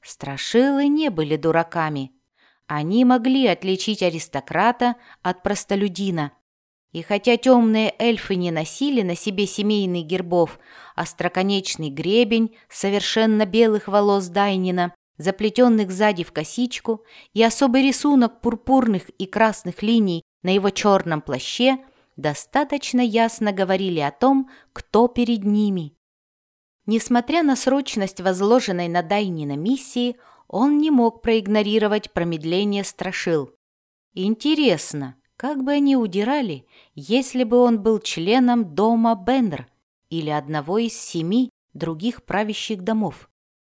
Страшилы не были дураками. Они могли отличить аристократа от простолюдина. И хотя темные эльфы не носили на себе семейных гербов, остроконечный гребень совершенно белых волос Дайнина, заплетенных сзади в косичку, и особый рисунок пурпурных и красных линий на его черном плаще достаточно ясно говорили о том, кто перед ними. Несмотря на срочность возложенной на Дайнина миссии, он не мог проигнорировать промедление страшил. Интересно, как бы они удирали, если бы он был членом дома Беннер или одного из 7 других правящих домов?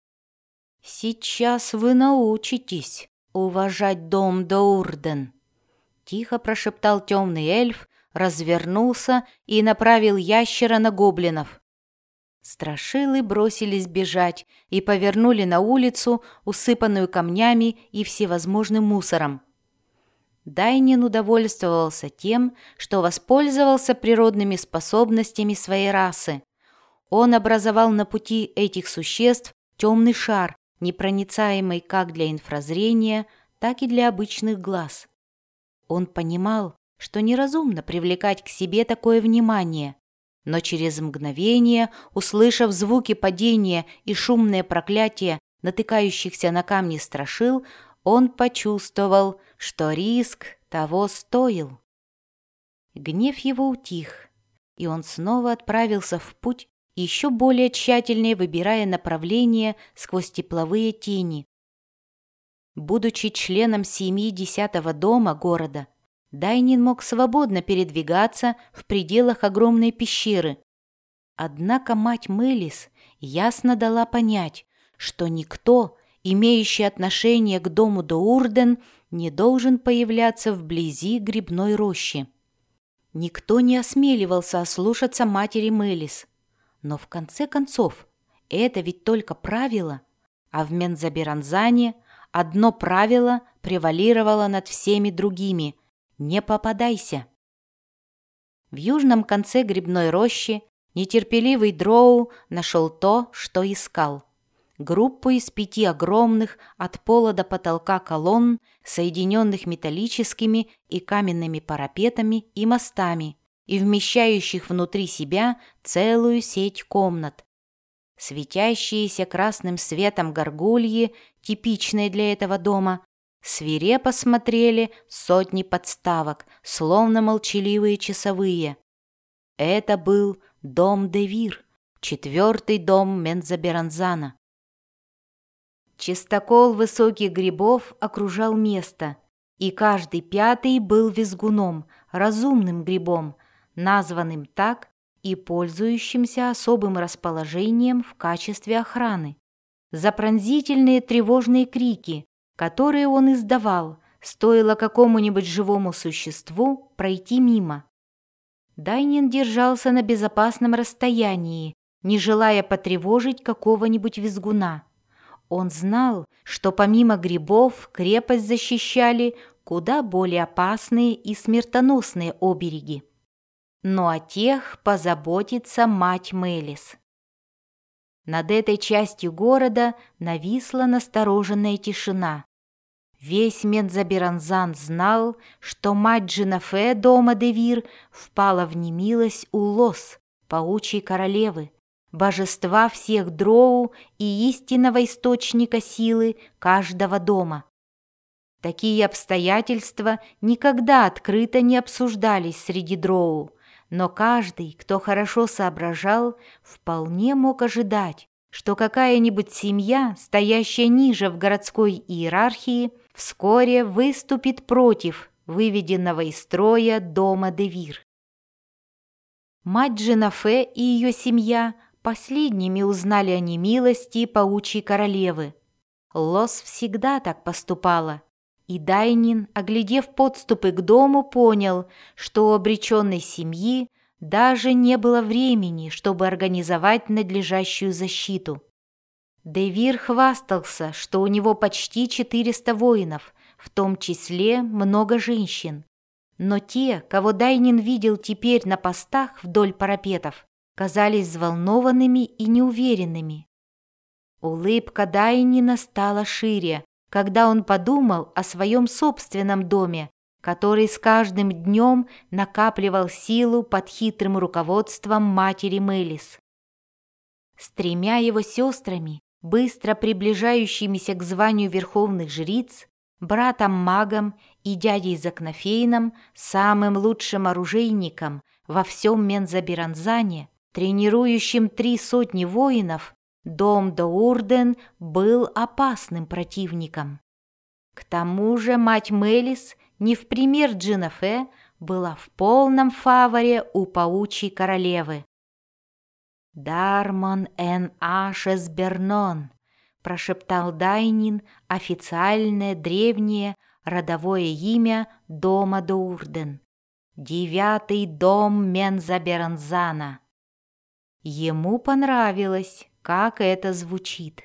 «Сейчас вы научитесь уважать дом Доурден», — тихо прошептал темный эльф, развернулся и направил ящера на гоблинов. Страшилы бросились бежать и повернули на улицу, усыпанную камнями и всевозможным мусором. Дайнин удовольствовался тем, что воспользовался природными способностями своей расы. Он образовал на пути этих существ темный шар, непроницаемый как для инфразрения, так и для обычных глаз. Он понимал, что неразумно привлекать к себе такое внимание, но через мгновение, услышав звуки падения и шумные проклятия натыкающихся на камни страшил, он почувствовал, что риск того стоил. Гнев его утих, и он снова отправился в путь, еще более тщательнее выбирая направление сквозь тепловые тени. Будучи членом семьи 10-го дома города, Дайнин мог свободно передвигаться в пределах огромной пещеры. Однако мать Мелис ясно дала понять, что никто, имеющий отношение к дому Доурден, не должен появляться вблизи грибной рощи. Никто не осмеливался ослушаться матери Мелис. Но в конце концов, это ведь только правило, а в Мензаберанзане одно правило превалировало над всеми другими – не попадайся. В южном конце грибной рощи нетерпеливый дроу нашел то, что искал. Группу из 5 огромных от пола до потолка колонн, соединенных металлическими и каменными парапетами и мостами, и вмещающих внутри себя целую сеть комнат. Светящиеся красным светом горгульи, типичные для этого дома, свирепо смотрели сотни подставок, словно молчаливые часовые. Это был дом Девир, 4-й дом Мензаберанзана. Чистокол высоких грибов окружал место, и каждый 5-й был визгуном, разумным грибом, названным так и пользующимся особым расположением в качестве охраны. За пронзительные тревожные крики, которые он издавал, стоило какому-нибудь живому существу пройти мимо. Дайнин держался на безопасном расстоянии, не желая потревожить какого-нибудь визгуна. Он знал, что помимо грибов крепость защищали куда более опасные и смертоносные обереги. Но о тех позаботится мать Мелис. Над этой частью города нависла настороженная тишина. Весь Мензаберанзан знал, что мать Джинафе дома Девир впала в немилость у Лос, паучьей королевы, божества всех дроу и истинного источника силы каждого дома. Такие обстоятельства никогда открыто не обсуждались среди дроу, но каждый, кто хорошо соображал, вполне мог ожидать, что какая-нибудь семья, стоящая ниже в городской иерархии, вскоре выступит против выведенного из строя дома Девир. Мать Джинафе и ее семья последними узнали о немилости паучьей королевы. Лос всегда так поступала, и Дайнин, оглядев подступы к дому, понял, что у обреченной семьи даже не было времени, чтобы организовать надлежащую защиту. Девир хвастался, что у него почти 400 воинов, в том числе много женщин. Но те, кого Дайнин видел теперь на постах вдоль парапетов, казались взволнованными и неуверенными. Улыбка Дайнина стала шире, когда он подумал о своем собственном доме, который с каждым днем накапливал силу под хитрым руководством матери Мелис. С 3 его сестрами, быстро приближающимися к званию верховных жриц, братом-магом и дядей Закнофейном, самым лучшим оружейником во всем Мензаберанзане, тренирующим 300 воинов, дом Доурден был опасным противником. К тому же мать Мелис, не в пример Джинафе, была в полном фаворе у паучьей королевы. «Дармон эн Ашес Бернон», — прошептал Дайнин официальное древнее родовое имя дома Доурден. 9-й дом Мензаберанзана. Ему понравилось, как это звучит.